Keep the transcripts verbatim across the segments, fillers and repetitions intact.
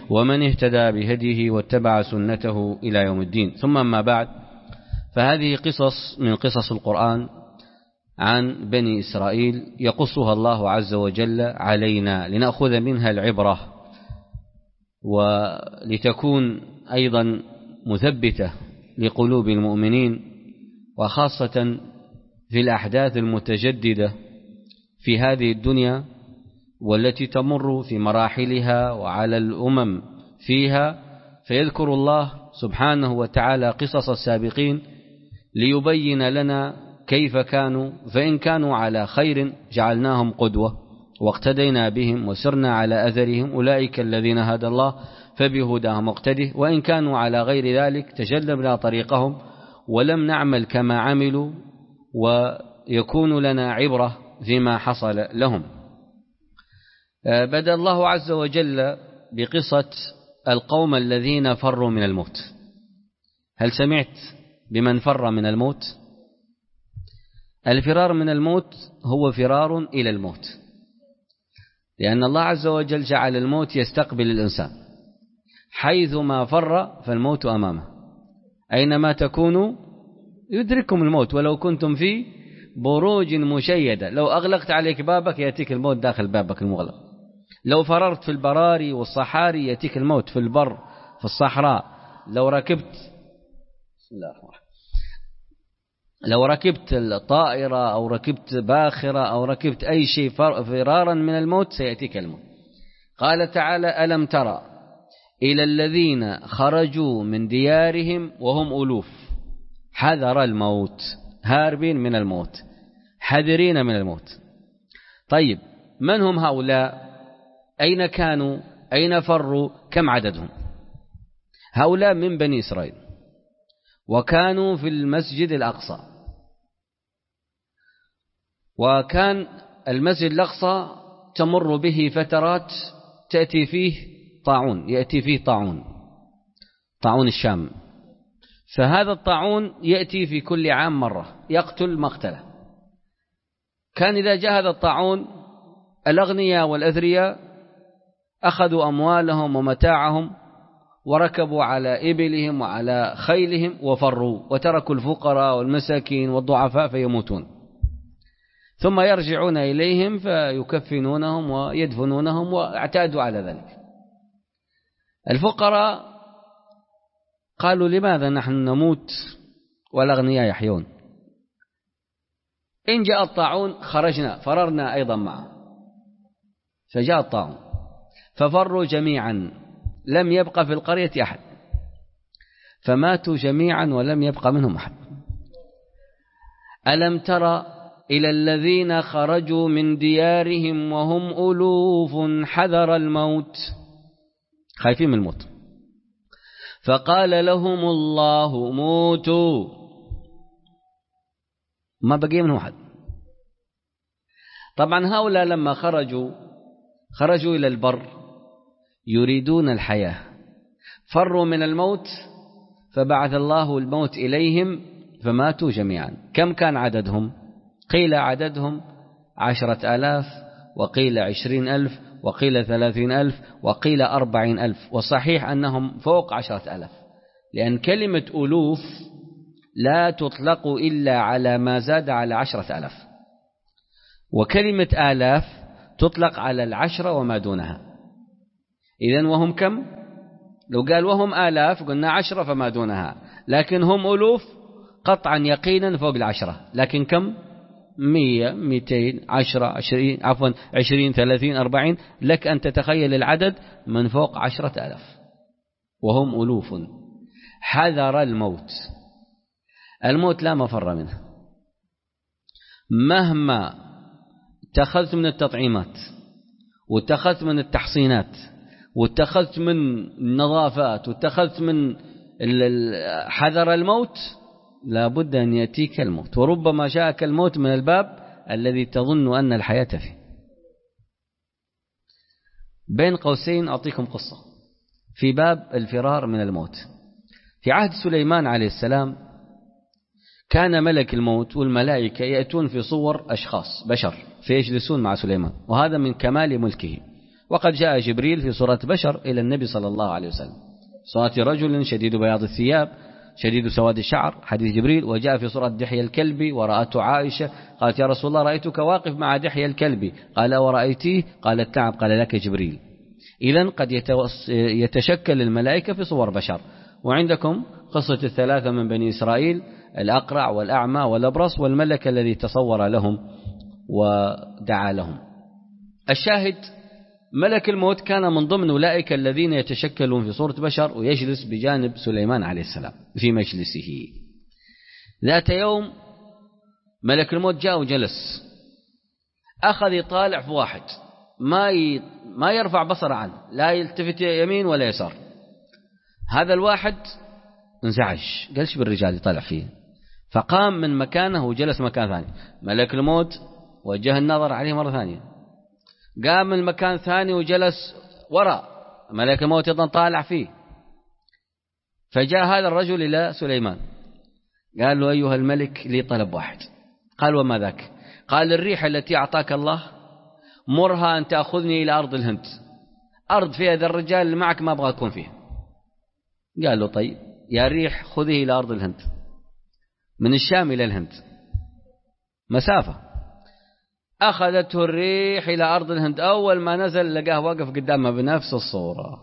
ومن اهتدى بهديه واتبع سنته إلى يوم الدين. ثم ما بعد، فهذه قصص من قصص القرآن عن بني إسرائيل يقصها الله عز وجل علينا لنأخذ منها العبرة، ولتكون أيضا مثبتة لقلوب المؤمنين، وخاصة في الأحداث المتجددة في هذه الدنيا والتي تمر في مراحلها وعلى الأمم فيها. فيذكر الله سبحانه وتعالى قصص السابقين ليبين لنا كيف كانوا، فإن كانوا على خير جعلناهم قدوة واقتدينا بهم وسرنا على أثرهم، أولئك الذين هدى الله فبهداهم اقتده، وإن كانوا على غير ذلك تجنبنا طريقهم ولم نعمل كما عملوا، ويكون لنا عبرة فيما حصل لهم. بدأ الله عز وجل بقصة القوم الذين فروا من الموت. هل سمعت بمن فر من الموت؟ الفرار من الموت هو فرار إلى الموت، لأن الله عز وجل جعل الموت يستقبل الإنسان حيثما فر فالموت أمامه، أينما تكونوا يدرككم الموت ولو كنتم في بروج مشيدة. لو أغلقت عليك بابك يأتيك الموت داخل بابك المغلق، لو فررت في البراري والصحاري يأتيك الموت في البر في الصحراء، لو ركبت بسم الله الرحمن الرحيم لو ركبت الطائرة أو ركبت باخرة أو ركبت أي شيء فرارا من الموت سيأتيك الموت. قال تعالى: ألم ترى إلى الذين خرجوا من ديارهم وهم ألوف حذر الموت، هاربين من الموت، حذرين من الموت. طيب، من هم هؤلاء؟ أين كانوا؟ أين فروا؟ كم عددهم؟ هؤلاء من بني إسرائيل، وكانوا في المسجد الأقصى، وكان المسجد الأقصى تمر به فترات تأتي فيه طاعون، يأتي فيه طاعون طاعون الشام، فهذا الطاعون يأتي في كل عام مرة يقتل مقتله. كان إذا جاء هذا الطاعون الأغنياء والأثرياء أخذوا أموالهم ومتاعهم وركبوا على إبلهم وعلى خيلهم وفروا، وتركوا الفقراء والمساكين والضعفاء فيموتون، ثم يرجعون إليهم فيكفنونهم ويدفنونهم، واعتادوا على ذلك. الفقراء قالوا: لماذا نحن نموت والأغنياء يحيون؟ إن جاء الطاعون خرجنا فررنا أيضا معه، فجاء الطاعون ففروا جميعا، لم يبقى في القرية أحد، فماتوا جميعا ولم يبقى منهم أحد. ألم ترى إلى الذين خرجوا من ديارهم وهم ألوف حذر الموت، خايفين من الموت، فقال لهم الله موتوا، ما بقي منهم أحد. طبعا هؤلاء لما خرجوا خرجوا إلى البر يريدون الحياة، فروا من الموت فبعث الله الموت إليهم فماتوا جميعا. كم كان عددهم؟ قيل عددهم عشرة آلاف، وقيل عشرين ألف، وقيل ثلاثين ألف، وقيل أربعين ألف، وصحيح أنهم فوق عشرة آلاف، لأن كلمة ألوف لا تطلق إلا على ما زاد على عشرة آلاف، وكلمة آلاف تطلق على العشرة وما دونها. إذن وهم كم؟ لو قال وهم آلاف قلنا عشرة فما دونها، لكن هم ألوف قطعا يقينا فوق العشرة. لكن كم؟ مية، ميتين، عشرة، عشرين، عفوا عشرين، ثلاثين، أربعين، لك أن تتخيل العدد من فوق عشرة آلاف، وهم ألوف حذر الموت. الموت لا مفر منه، مهما اتخذت من التطعيمات واتخذت من التحصينات واتخذت من النظافات واتخذت من حذر الموت، لا بد أن يأتيك الموت، وربما جاءك الموت من الباب الذي تظن أن الحياة فيه. بين قوسين أعطيكم قصة في باب الفرار من الموت. في عهد سليمان عليه السلام كان ملك الموت والملائكة يأتون في صور أشخاص بشر فيجلسون مع سليمان، وهذا من كمال ملكه، وقد جاء جبريل في صورة بشر إلى النبي صلى الله عليه وسلم، صورة رجل شديد بياض الثياب شديد سواد الشعر، حديث جبريل. وجاء في صورة دحية الكلب ورأته عائشة قالت يا رسول الله رأيتك واقف مع دحية الكلب، قال ورأيتيه؟ قالت نعم، قال لك جبريل. إذن قد يتشكل الملائكة في صور بشر. وعندكم قصة الثلاثة من بني إسرائيل، الأقرع والأعمى والأبرص والملك الذي تصور لهم ودعا لهم. الشاهد ملك الموت كان من ضمن أولئك الذين يتشكلون في صورة بشر ويجلس بجانب سليمان عليه السلام في مجلسه. ذات يوم ملك الموت جاء وجلس، أخذ يطالع في واحد ما ي... ما يرفع بصر عنه، لا يلتفت يمين ولا يسار. هذا الواحد انزعج، قال ايش بالرجال يطالع فيه، فقام من مكانه وجلس مكان ثاني. ملك الموت وجه النظر عليه مرة ثانية، قام من مكان ثاني وجلس وراء ملك الموت أيضا طالع فيه. فجاء هذا الرجل إلى سليمان قال له أيها الملك لي طلب واحد. قال وما ذاك؟ قال الريح التي أعطاك الله مرها أن تأخذني إلى أرض الهند، أرض فيها ذا الرجال اللي معك ما أبغى أكون فيها. قال له طيب يا ريح خذه إلى أرض الهند، من الشام إلى الهند مسافة. أخذته الريح إلى أرض الهند، أول ما نزل لقاه واقف قدامه بنفس الصورة.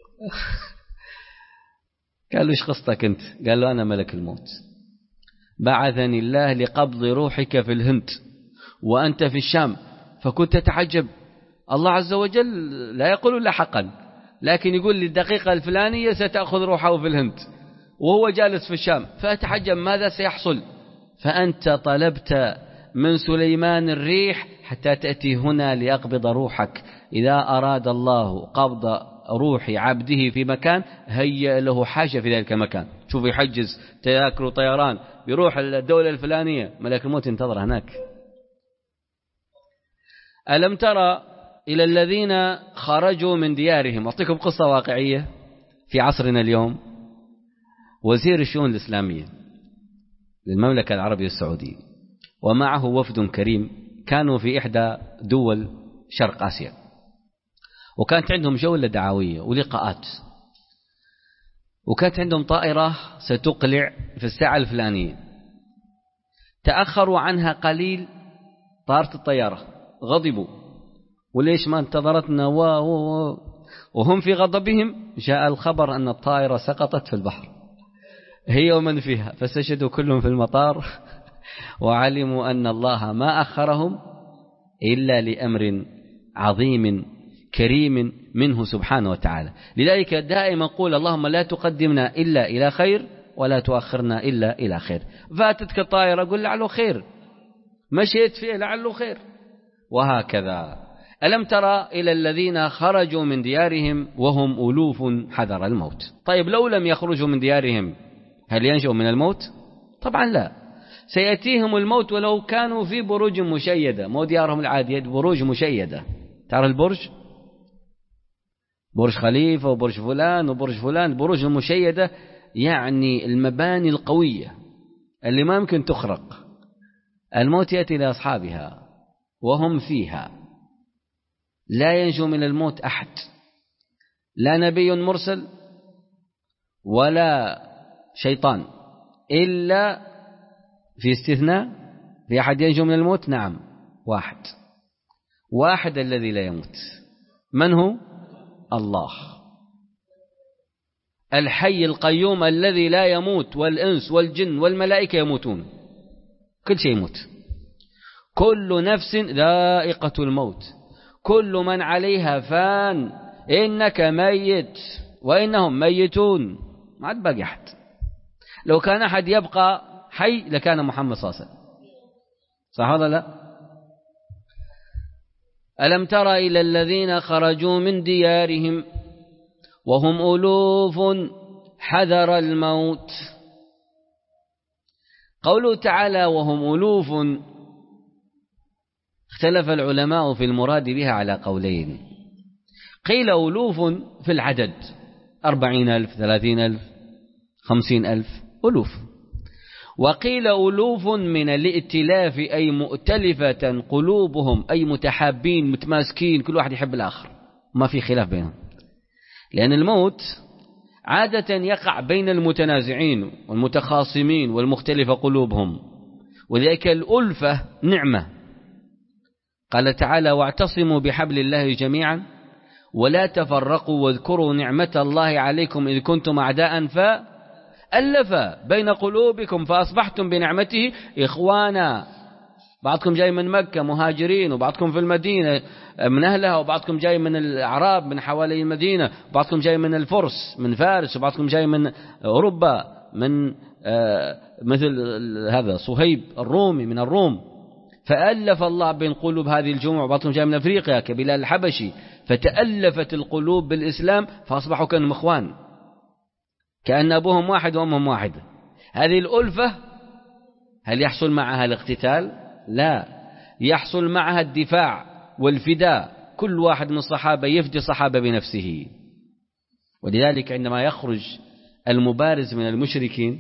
قال له إيش قصتك أنت؟ قال له أنا ملك الموت، بعثني الله لقبض روحك في الهند وأنت في الشام. فكنت أتعجب، الله عز وجل لا يقول إلا حقا، لكن يقول لي الدقيقة الفلانية ستأخذ روحه في الهند وهو جالس في الشام. فأتعجب ماذا سيحصل. فأنت طلبت من سليمان الريح حتى تأتي هنا ليقبض روحك. إذا أراد الله قبض روح عبده في مكان هيأ له حاجة في ذلك المكان. شوف يحجز تذاكر وطيران بيروح الدولة الفلانية، ملك الموت ينتظر هناك. ألم ترى إلى الذين خرجوا من ديارهم؟ أعطيكم قصة واقعية في عصرنا اليوم. وزير الشؤون الإسلامية للمملكة العربية السعودية ومعه وفد كريم كانوا في إحدى دول شرق آسيا، وكانت عندهم جولة دعوية ولقاءات، وكانت عندهم طائرة ستقلع في الساعة الفلانية. تأخروا عنها قليل طارت الطيارة، غضبوا وليش ما انتظرتنا و... و... وهم في غضبهم جاء الخبر أن الطائرة سقطت في البحر هي ومن فيها، فسجدوا كلهم في المطار وعلموا أن الله ما أخرهم إلا لأمر عظيم كريم منه سبحانه وتعالى. لذلك دائما قول اللهم لا تقدمنا إلا إلى خير ولا تؤخرنا إلا إلى خير. فاتتك الطائرة قل لعله خير، مشيت فيه لعله خير، وهكذا. ألم ترى إلى الذين خرجوا من ديارهم وهم ألوف حذر الموت؟ طيب لو لم يخرجوا من ديارهم هل ينجوا من الموت؟ طبعا لا، سيأتيهم الموت ولو كانوا في بروج مشيدة، مو ديارهم العادية، بروج مشيدة. تعرف البرج؟ برج خليفة وبرج فلان وبرج فلان، بروج المشيدة يعني المباني القوية اللي ما يمكن تخرق. الموت يأتي لأصحابها وهم فيها، لا ينجو من الموت أحد، لا نبي مرسل ولا شيطان، إلا في استثناء. في أحد ينجو من الموت؟ نعم، واحد واحد الذي لا يموت. من هو؟ الله الحي القيوم الذي لا يموت، والإنس والجن والملائكة يموتون، كل شيء يموت. كل نفس ذائقة الموت، كل من عليها فان، إنك ميت وإنهم ميتون. ما عاد باقي أحد. لو كان أحد يبقى حي لكان محمد صلى الله عليه وسلم، صح ولا لا؟ ألم تر إلى الذين خرجوا من ديارهم وهم ألوف حذر الموت. قوله تعالى وهم ألوف، اختلف العلماء في المراد بها على قولين. قيل ألوف في العدد، أربعين ألف، ثلاثين ألف، خمسين ألف، ألوف. وقيل ألوف من الائتلاف، أي مؤتلفة قلوبهم، أي متحابين متماسكين، كل واحد يحب الآخر. ما في خلاف بينهم، لأن الموت عادة يقع بين المتنازعين والمتخاصمين والمختلف قلوبهم، وذلك الألفة نعمة. قال تعالى: واعتصموا بحبل الله جميعا ولا تفرقوا واذكروا نعمة الله عليكم إذ كنتم أعداء فألف بين قلوبكم فأصبحتم بنعمته إخوانا. بعضكم جاي من مكة مهاجرين، وبعضكم في المدينة من أهلها، وبعضكم جاي من الأعراب من حوالي المدينة، وبعضكم جاي من الفرس من فارس، وبعضكم جاي من أوروبا من آه مثل هذا صهيب الرومي من الروم. فألف الله بين قلوب هذه الجموع، وبعضكم جاي من أفريقيا كبلال الحبشي، فتألفت القلوب بالإسلام فأصبحوا كأنهم إخوان، كأن أبوهم واحد وأمهم واحد. هذه الألفة هل يحصل معها الاقتتال؟ لا، يحصل معها الدفاع والفداء، كل واحد من الصحابة يفدي صحابة بنفسه. ولذلك عندما يخرج المبارز من المشركين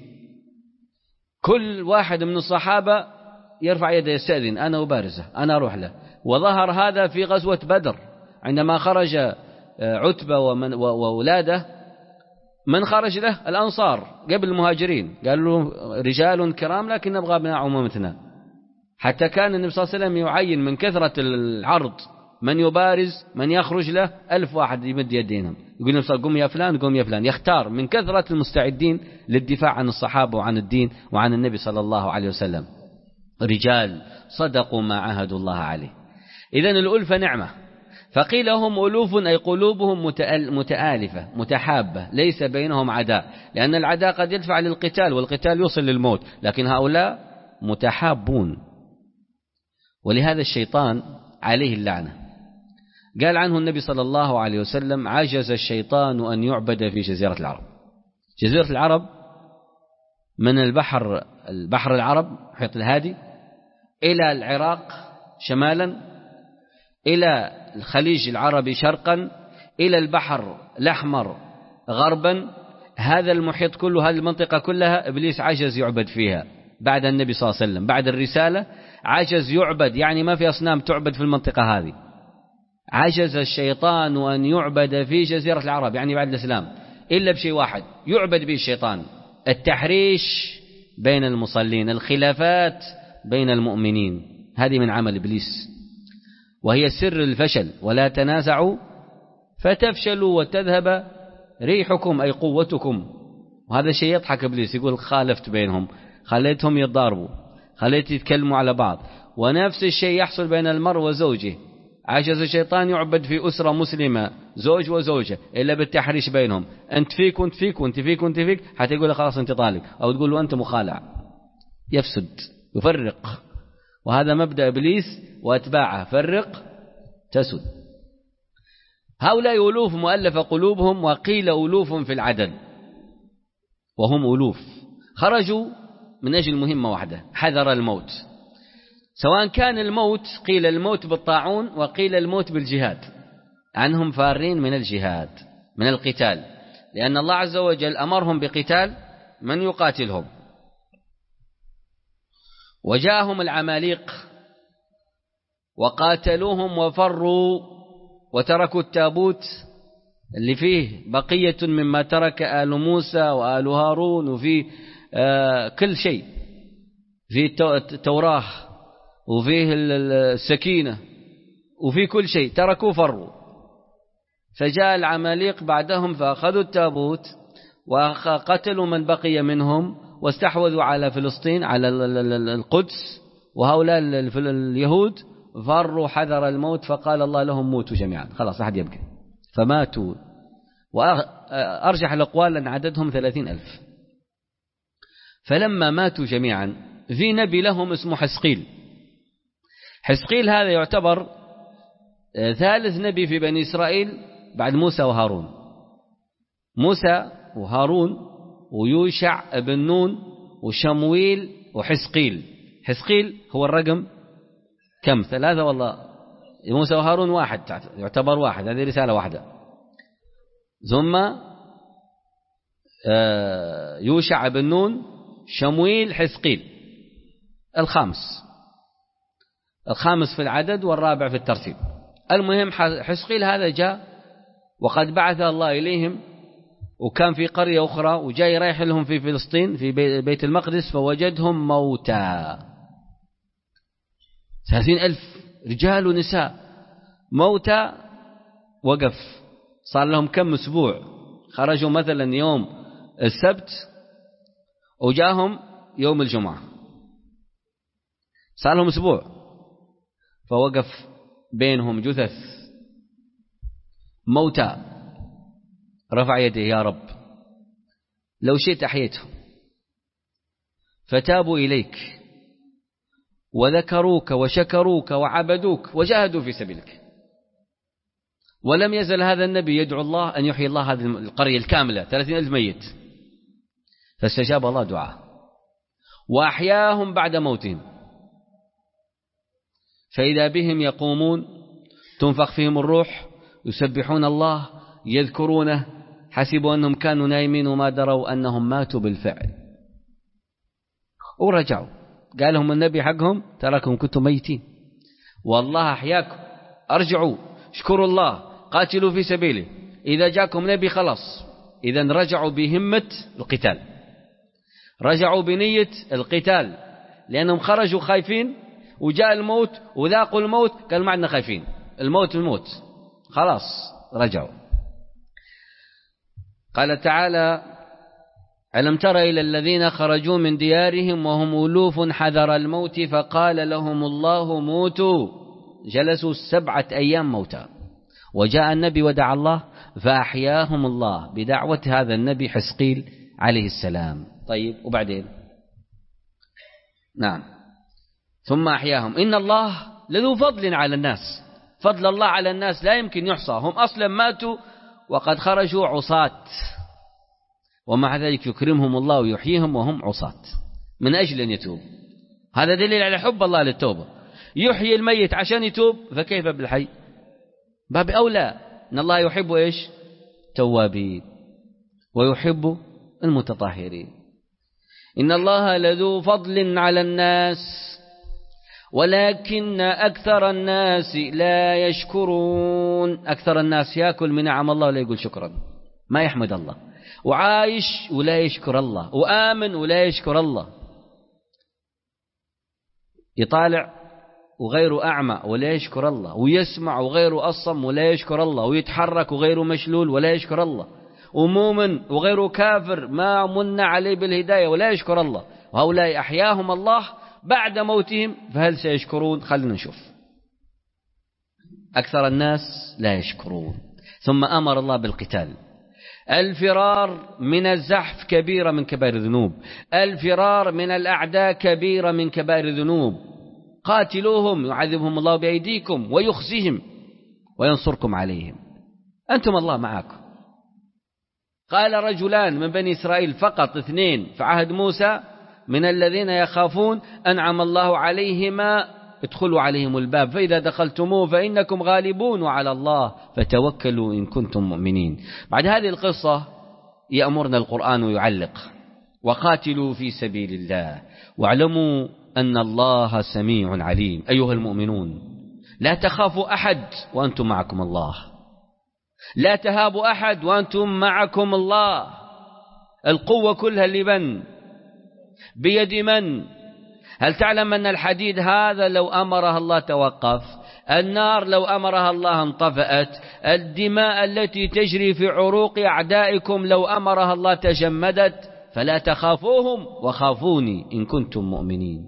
كل واحد من الصحابة يرفع يده يستأذن: أنا أبارزه، أنا أروح له. وظهر هذا في غزوة بدر عندما خرج عتبة ومن وأولاده، من خرج له؟ الأنصار قبل المهاجرين، قالوا له رجال كرام لكن نبغى أبناء عمومتنا. حتى كان النبي صلى الله عليه وسلم يعين من كثرة العرض من يبارز من يخرج له ألف واحد يمد يدينهم، يقول النبي صلى الله عليه وسلم: قم يا فلان، قم يا فلان. يختار من كثرة المستعدين للدفاع عن الصحابة وعن الدين وعن النبي صلى الله عليه وسلم رجال صدقوا ما عاهدوا الله عليه. إذن الألفة نعمة. فقيل هم ألوف أي قلوبهم متآلفة متحابة ليس بينهم عداء، لأن العداء قد يدفع للقتال والقتال يوصل للموت، لكن هؤلاء متحابون. ولهذا الشيطان عليه اللعنة قال عنه النبي صلى الله عليه وسلم: عجز الشيطان أن يعبد في جزيرة العرب. جزيرة العرب من البحر البحر العرب محيط الهادي إلى العراق شمالا، إلى الخليج العربي شرقا، إلى البحر الأحمر غربا. هذا المحيط كله، هذه المنطقة كلها إبليس عجز يعبد فيها بعد النبي صلى الله عليه وسلم، بعد الرسالة عجز يعبد، يعني ما في أصنام تعبد في المنطقة هذه. عجز الشيطان أن يعبد في جزيرة العرب، يعني بعد الإسلام، إلا بشيء واحد يعبد به الشيطان: التحريش بين المصلين، الخلافات بين المؤمنين. هذه من عمل إبليس، وهي سر الفشل: ولا تنازعوا فتفشلوا وتذهب ريحكم أي قوتكم. وهذا شيء يضحك إبليس، يقول خالفت بينهم، خليتهم يتضاربوا، خليت يتكلموا على بعض. ونفس الشيء يحصل بين المرء وزوجه. عجز الشيطان يعبد في أسرة مسلمة زوج وزوجة إلا بالتحريش بينهم: أنت فيك وأنت فيك وأنت فيك وأنت فيك، حتى يقول خلاص أنت طالق، أو تقول له أنت مخالع. يفسد يفرق، وهذا مبدأ إبليس وأتباعه: فرق تسد. هؤلاء ألوف مؤلفة قلوبهم، وقيل ألوف في العدد، وهم ألوف خرجوا من أجل مهمة واحدة: حذر الموت. سواء كان الموت، قيل الموت بالطاعون وقيل الموت بالجهاد، عنهم فارين من الجهاد من القتال، لأن الله عز وجل أمرهم بقتال من يقاتلهم. وجاءهم العماليق وقاتلوهم وفروا وتركوا التابوت اللي فيه بقية مما ترك آل موسى وآل هارون، وفيه آه كل شيء، فيه التوراة وفيه السكينة وفيه كل شيء، تركوا فروا. فجاء العماليق بعدهم فأخذوا التابوت وقتلوا من بقي منهم، واستحوذوا على فلسطين على القدس، وهؤلاء اليهود فروا حذر الموت، فقال الله لهم موتوا جميعا، خلاص أحد يبقى، فماتوا. وأرجح الأقوال أن عددهم ثلاثين ألف. فلما ماتوا جميعا في نبي لهم اسمه حسقيل. حسقيل هذا يعتبر ثالث نبي في بني إسرائيل بعد موسى وهارون. موسى وهارون ويوشع بن نون وشمويل وحسقيل. حسقيل هو الرقم كم؟ ثلاثة والله. موسى وهارون واحد، يعتبر واحد، هذه رسالة واحدة. ثم يوشع بن نون، شمويل، حسقيل، الخامس الخامس في العدد والرابع في الترتيب. المهم حسقيل هذا جاء وقد بعث الله إليهم، وكان في قرية أخرى وجاي رايح لهم في فلسطين في بيت المقدس فوجدهم موتى، ثلاثين ألف رجال ونساء موتى. وقف، صار لهم كم أسبوع، خرجوا مثلا يوم السبت وجاهم يوم الجمعة، صار لهم أسبوع. فوقف بينهم جثث موتى، رفع يده: يا رب لو شئت أحييتهم. فتابوا إليك وذكروك وشكروك وعبدوك وجاهدوا في سبيلك. ولم يزل هذا النبي يدعو الله أن يحيي الله هذه القرية الكاملة، ثلاثين ألف ميت. فاستجاب الله دعاء وأحياهم بعد موتهم، فإذا بهم يقومون تنفخ فيهم الروح، يسبحون الله يذكرونه، حسبوا أنهم كانوا نايمين وما دروا أنهم ماتوا بالفعل. ورجعوا قال لهم النبي حقهم: تراكم كنتم ميتين والله أحياكم، أرجعوا اشكروا الله، قاتلوا في سبيله. إذا جاكم نبي خلاص. إذن رجعوا بهمة القتال، رجعوا بنية القتال، لأنهم خرجوا خايفين وجاء الموت وذاقوا الموت، قال ما عندنا خايفين، الموت الموت خلاص. رجعوا. قال تعالى: ألم تر إلى الذين خرجوا من ديارهم وهم ألوف حذر الموت فقال لهم الله موتوا. جلسوا سبعة أيام موتى، وجاء النبي ودعا الله فأحياهم الله بدعوة هذا النبي حسقيل عليه السلام. طيب وبعدين؟ نعم، ثم أحياهم. إن الله لذو فضل على الناس، فضل الله على الناس لا يمكن يحصى. هم أصلا ماتوا وقد خرجوا عصاة، ومع ذلك يكرمهم الله ويحييهم وهم عصاة من أجل أن يتوب. هذا دليل على حب الله للتوبة. يحيي الميت عشان يتوب، فكيف بالحي؟ باب أولى. إن الله يحب إيش؟ توابين ويحب المتطهرين. إن الله لذو فضل على الناس ولكن أكثر الناس لا يشكرون. أكثر الناس يأكل من نعم الله ولا يقول شكرا، ما يحمد الله، وعايش ولا يشكر الله، وآمن ولا يشكر الله، يطالع وغيره أعمى ولا يشكر الله، ويسمع وغيره أصم ولا يشكر الله، ويتحرك وغيره مشلول ولا يشكر الله، ومؤمن وغيره كافر ما من عليه بالهداية ولا يشكر الله. وهؤلاء أحياهم الله بعد موتهم، فهل سيشكرون؟ خلنا نشوف. أكثر الناس لا يشكرون. ثم أمر الله بالقتال. الفرار من الزحف كبيرة من كبائر الذنوب، الفرار من الأعداء كبيرة من كبائر الذنوب. قاتلوهم يعذبهم الله بأيديكم ويخزيهم وينصركم عليهم، أنتم الله معكم. قال رجلان من بني إسرائيل فقط، اثنين في عهد موسى، من الذين يخافون أنعم الله عليهما ادخلوا عليهم الباب فإذا دخلتموه فإنكم غالبون وعلى الله فتوكلوا إن كنتم مؤمنين. بعد هذه القصة يأمرنا القرآن ويعلق: وقاتلوا في سبيل الله واعلموا أن الله سميع عليم. أيها المؤمنون، لا تخافوا أحد وأنتم معكم الله، لا تهابوا أحد وأنتم معكم الله. القوة كلها لمن؟ بيد من؟ هل تعلم أن الحديد هذا لو أمرها الله توقف؟ النار لو أمرها الله انطفأت؟ الدماء التي تجري في عروق أعدائكم لو أمرها الله تجمدت؟ فلا تخافوهم وخافوني إن كنتم مؤمنين.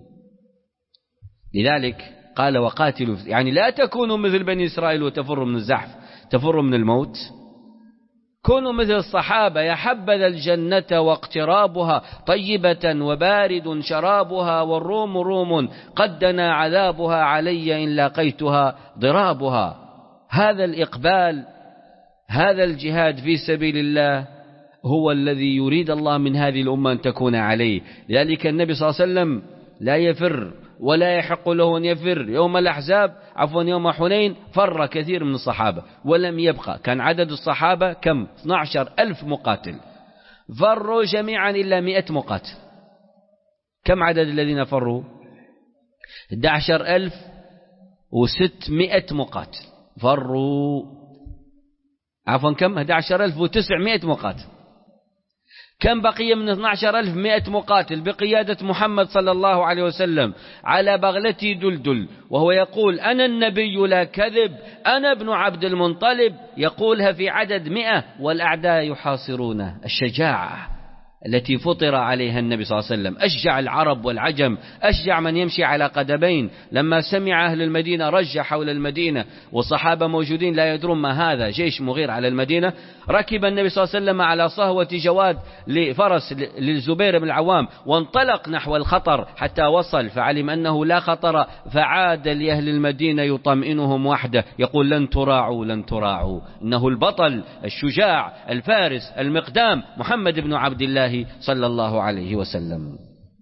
لذلك قال: وقاتلوا، يعني لا تكونوا مثل بني إسرائيل وتفروا من الزحف، تفروا من الموت. كونوا مثل الصحابة: يا حبذا الجنة واقترابها طيبة وبارد شرابها والروم روم قد دنا عذابها علي إن لاقيتها ضرابها. هذا الإقبال، هذا الجهاد في سبيل الله هو الذي يريد الله من هذه الأمة أن تكون عليه. لذلك النبي صلى الله عليه وسلم لا يفر ولا يحق له أن يفر. يوم الأحزاب عفوا يوم حنين فر كثير من الصحابة ولم يبقى. كان عدد الصحابة كم؟ اثني عشر ألف مقاتل، فروا جميعا إلا مئة مقاتل. كم عدد الذين فروا؟ أحد عشر ألف وستمائة مقاتل فروا. عفوا كم؟ أحد عشر ألف وتسعمائة مقاتل. كم بقي من اثني عشر ألف ومائة مقاتل بقيادة محمد صلى الله عليه وسلم على بغلته دلدل، وهو يقول أنا النبي لا كذب، أنا ابن عبد المطلب، يقولها في عدد مئة والأعداء يحاصرونه. الشجاعة التي فطر عليها النبي صلى الله عليه وسلم، أشجع العرب والعجم، أشجع من يمشي على قدمين. لما سمع أهل المدينة رج حول المدينة والصحابة موجودين لا يدرون ما هذا، جيش مغير على المدينة، ركب النبي صلى الله عليه وسلم على صهوة جواد لفرس للزبير بن العوام وانطلق نحو الخطر حتى وصل، فعلم أنه لا خطر، فعاد لأهل المدينة يطمئنهم وحده، يقول لن تراعوا لن تراعوا، إنه البطل الشجاع الفارس المقدام محمد بن عبد الله صلى الله عليه وسلم.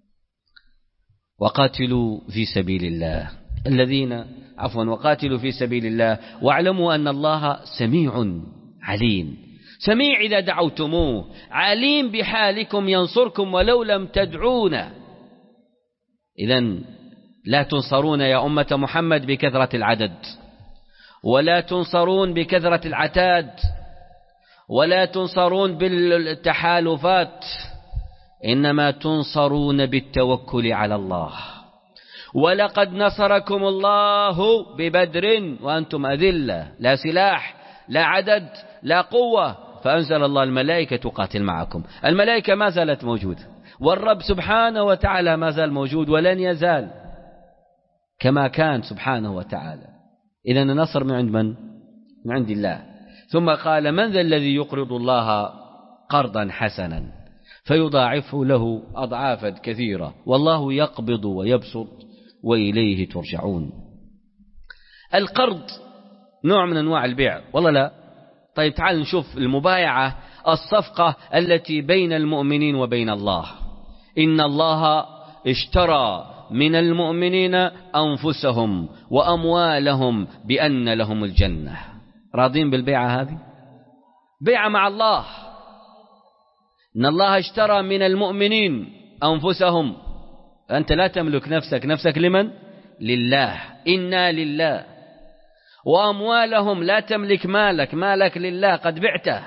وقاتلوا في سبيل الله الذين عفوا وقاتلوا في سبيل الله واعلموا أن الله سميع عليم. سميع إذا دعوتموه، عليم بحالكم ينصركم ولو لم تدعونا. إذن لا تنصرون يا أمة محمد بكثرة العدد، ولا تنصرون بكثرة العتاد، ولا تنصرون بالتحالفات، إنما تنصرون بالتوكل على الله. ولقد نصركم الله ببدر وأنتم أذلة، لا سلاح لا عدد لا قوة، فأنزل الله الملائكة تقاتل معكم. الملائكة ما زالت موجودة، والرب سبحانه وتعالى ما زال موجود ولن يزال كما كان سبحانه وتعالى. إذن النصر من عند من؟ من عند الله. ثم قال من ذا الذي يقرض الله قرضا حسنا فيضاعفه له أضعافا كثيرة والله يقبض ويبسط وإليه ترجعون. القرض نوع من أنواع البيع والله لا؟ طيب تعال نشوف المبايعة، الصفقة التي بين المؤمنين وبين الله. إن الله اشترى من المؤمنين أنفسهم وأموالهم بأن لهم الجنة. راضين بالبيعة هذه؟ بيعة مع الله. إن الله اشترى من المؤمنين أنفسهم، أنت لا تملك نفسك، نفسك لمن؟ لله، إنا لله. وأموالهم، لا تملك مالك، مالك لله قد بعته.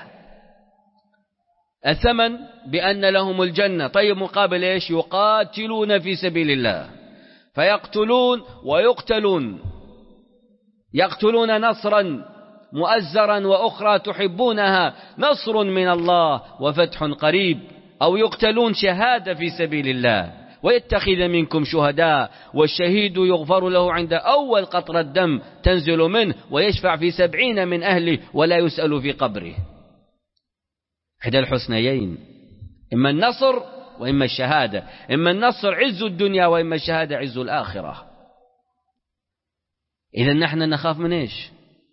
الثمن بأن لهم الجنة. طيب مقابل إيش؟ يقاتلون في سبيل الله فيقتلون ويقتلون، يقتلون نصرا مؤزرا وأخرى تحبونها، نصر من الله وفتح قريب، أو يقتلون شهادة في سبيل الله ويتخذ منكم شهداء، والشهيد يغفر له عند أول قطرة دم تنزل منه ويشفع في سبعين من أهله ولا يسأل في قبره. إحدى الحسنيين، إما النصر وإما الشهادة، إما النصر عز الدنيا وإما الشهادة عز الآخرة. إذن نحن نخاف من إيش؟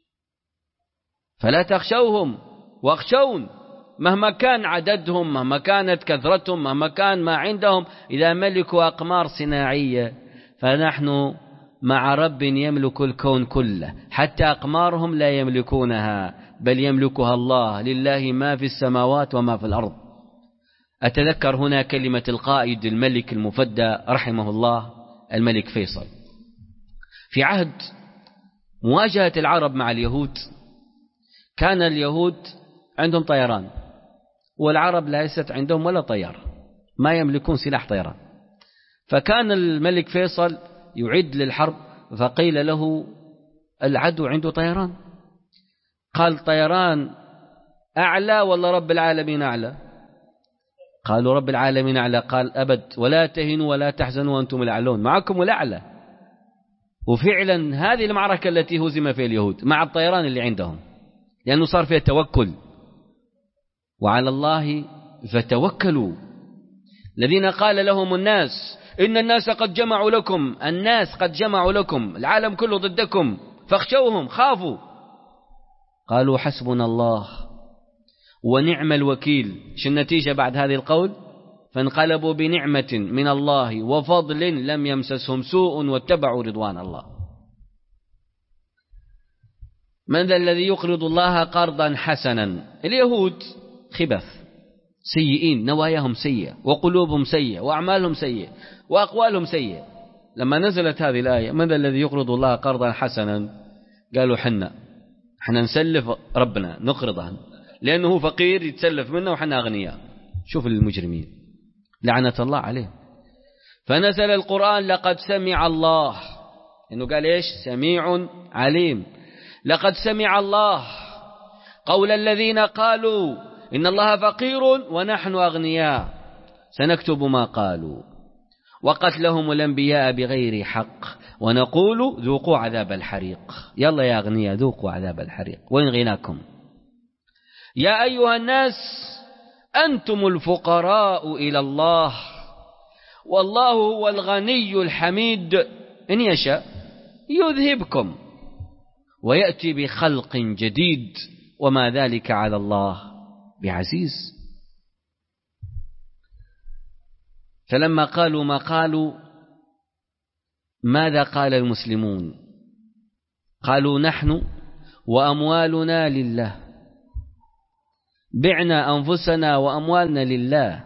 فلا تخشوهم واخشون، مهما كان عددهم، مهما كانت كثرتهم، مهما كان ما عندهم. إذا ملكوا أقمار صناعية فنحن مع رب يملك الكون كله، حتى أقمارهم لا يملكونها بل يملكها الله، لله ما في السماوات وما في الأرض. أتذكر هنا كلمة القائد الملك المفدى رحمه الله الملك فيصل في عهد مواجهة العرب مع اليهود. كان اليهود عندهم طيران والعرب ليست عندهم ولا طيار، ما يملكون سلاح طيران. فكان الملك فيصل يعد للحرب، فقيل له العدو عنده طيران. قال طيران أعلى ولا رب العالمين أعلى؟ قالوا رب العالمين أعلى. قال أبد، ولا تهنوا ولا تحزنوا وأنتم الأعلون، معكم الأعلى. وفعلا هذه المعركة التي هزم فيها اليهود مع الطيران اللي عندهم، لأنه صار فيها توكل. وعلى الله فتوكلوا. الذين قال لهم الناس إن الناس قد جمعوا لكم، الناس قد جمعوا لكم، العالم كله ضدكم فاخشوهم، خافوا. قالوا حسبنا الله ونعم الوكيل. شو النتيجة بعد هذه القول؟ فانقلبوا بنعمة من الله وفضل لم يمسسهم سوء واتبعوا رضوان الله. من ذا الذي يقرض الله قرضا حسنا؟ اليهود خبث سيئين، نواياهم سيئة وقلوبهم سيئة وأعمالهم سيئة وأقوالهم سيئة. لما نزلت هذه الآية من ذا الذي يقرض الله قرضا حسنا، قالوا حنا احنا نسلف ربنا نقرضه لأنه هو فقير يتسلف منه وحنا أغنياء. شوف المجرمين لعنة الله عليه. فنزل القرآن لقد سمع الله، إنه قال إيش؟ سميع عليم. لقد سمع الله قول الذين قالوا إن الله فقير ونحن أغنياء سنكتب ما قالوا وقتلهم الأنبياء بغير حق ونقول ذوقوا عذاب الحريق. يلا يا أغنياء ذوقوا عذاب الحريق، وين غناكم؟ يا أيها الناس أنتم الفقراء إلى الله والله هو الغني الحميد إن يشاء يذهبكم ويأتي بخلق جديد وما ذلك على الله بعزيز. فلما قالوا ما قالوا ماذا قال المسلمون؟ قالوا نحن وأموالنا لله، بعنا أنفسنا وأموالنا لله،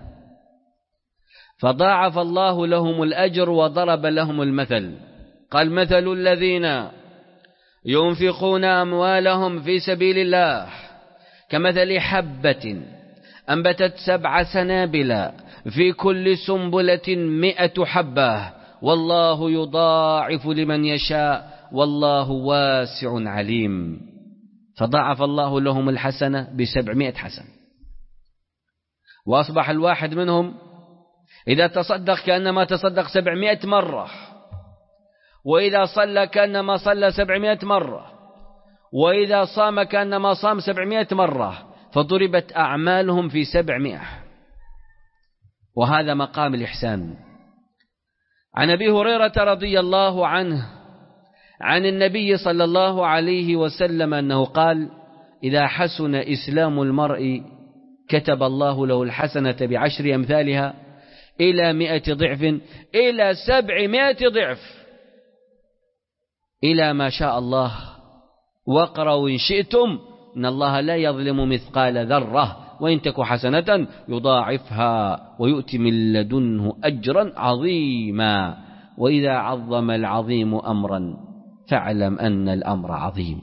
فضاعف الله لهم الأجر وضرب لهم المثل. قال مثل الذين ينفقون أموالهم في سبيل الله كمثل حبة أنبتت سبع سنابل في كل سنبلة مئة حبة والله يضاعف لمن يشاء والله واسع عليم. فضاعف الله لهم الحسنة بسبعمائة حسنة، وأصبح الواحد منهم إذا تصدق كأنما تصدق سبعمائة مرة، وإذا صلى كأنما صلى سبعمائة مرة، وإذا صام كأنما صام سبعمائة مرة، فضربت أعمالهم في سبعمائة. وهذا مقام الإحسان. عن أبي هريرة رضي الله عنه عن النبي صلى الله عليه وسلم أنه قال إذا حسن إسلام المرء كتب الله له الحسنة بعشر أمثالها إلى مئة ضعف إلى سبعمائة ضعف إلى ما شاء الله. واقرأوا إن شئتم إن الله لا يظلم مثقال ذرة وإن تك حسنة يضاعفها ويؤتي من لدنه أجرا عظيما. وإذا عظم العظيم أمرا فاعلم أن الأمر عظيم.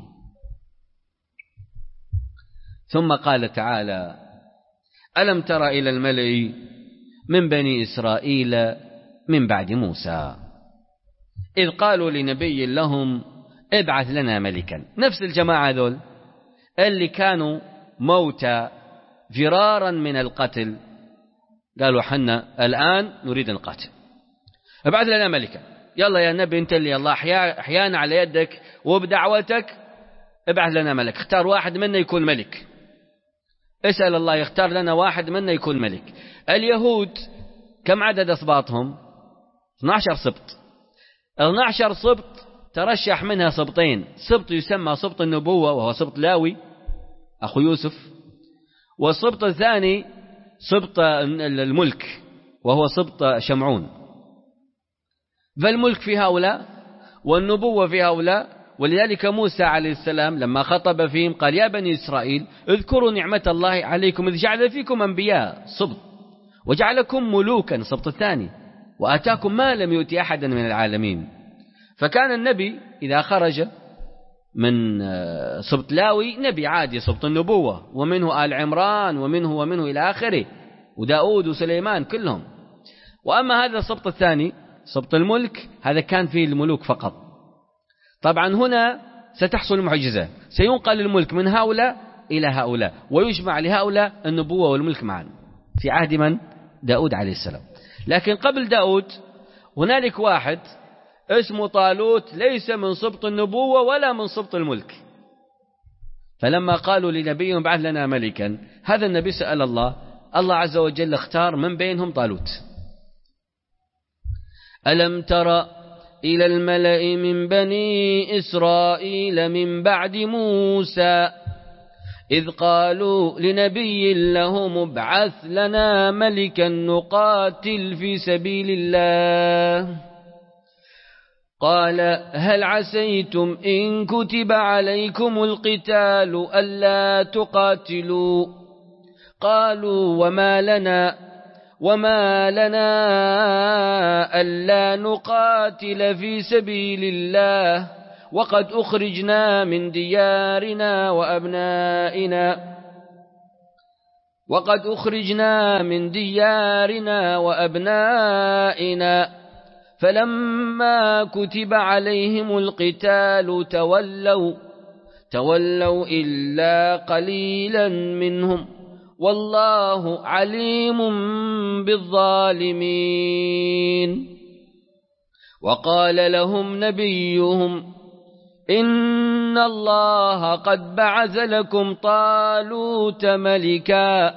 ثم قال تعالى ألم تر إلى الملأ من بني إسرائيل من بعد موسى إذ قالوا لنبي لهم ابعث لنا ملكا. نفس الجماعة ذول اللي كانوا موتى فرارا من القتل قالوا حنا الآن نريد القتل، ابعث لنا ملكا. يلا يا نبي انت اللي الله احيانا على يدك وبدعوتك، ابعث لنا ملك، اختار واحد منا يكون ملك. اسأل الله يختار لنا واحد منا يكون ملك. اليهود كم عدد أسباطهم؟ اثني عشر سبط. اثني عشر سبط ترشح منها سبطين، سبط يسمى سبط النبوة وهو سبط لاوي أخو يوسف، والسبط الثاني سبط الملك وهو سبط شمعون. فالملك في هؤلاء والنبوة في هؤلاء. ولذلك موسى عليه السلام لما خطب فيهم قال يا بني إسرائيل اذكروا نعمة الله عليكم إذ جعل فيكم أنبياء سبط وجعلكم ملوكا سبط الثاني وآتاكم ما لم يؤتي أحدا من العالمين. فكان النبي إذا خرج من سبط لاوي نبي عادي سبط النبوة، ومنه آل عمران ومنه ومنه إلى آخره، وداود وسليمان كلهم. وأما هذا السبط الثاني سبط الملك هذا كان فيه الملوك فقط. طبعا هنا ستحصل معجزة، سينقل الملك من هؤلاء إلى هؤلاء ويجمع لهؤلاء النبوة والملك معا في عهد من؟ داود عليه السلام. لكن قبل داود هنالك واحد اسمه طالوت ليس من سبط النبوة ولا من سبط الملك. فلما قالوا لنبيهم بعث لنا ملكا، هذا النبي سأل الله، الله عز وجل اختار من بينهم طالوت. ألم تر إلى الملأ من بني إسرائيل من بعد موسى إذ قالوا لنبي لهم ابعث لنا ملكا نقاتل في سبيل الله قال هل عسيتم إن كتب عليكم القتال ألا تقاتلوا قالوا وما لنا وما لنا ألا نقاتل في سبيل الله وقد أخرجنا من ديارنا وأبنائنا وقد أخرجنا من ديارنا وأبنائنا فلما كتب عليهم القتال تولوا تولوا إلا قليلا منهم والله عليم بالظالمين. وقال لهم نبيهم إن الله قد بعث لكم طالوت ملكا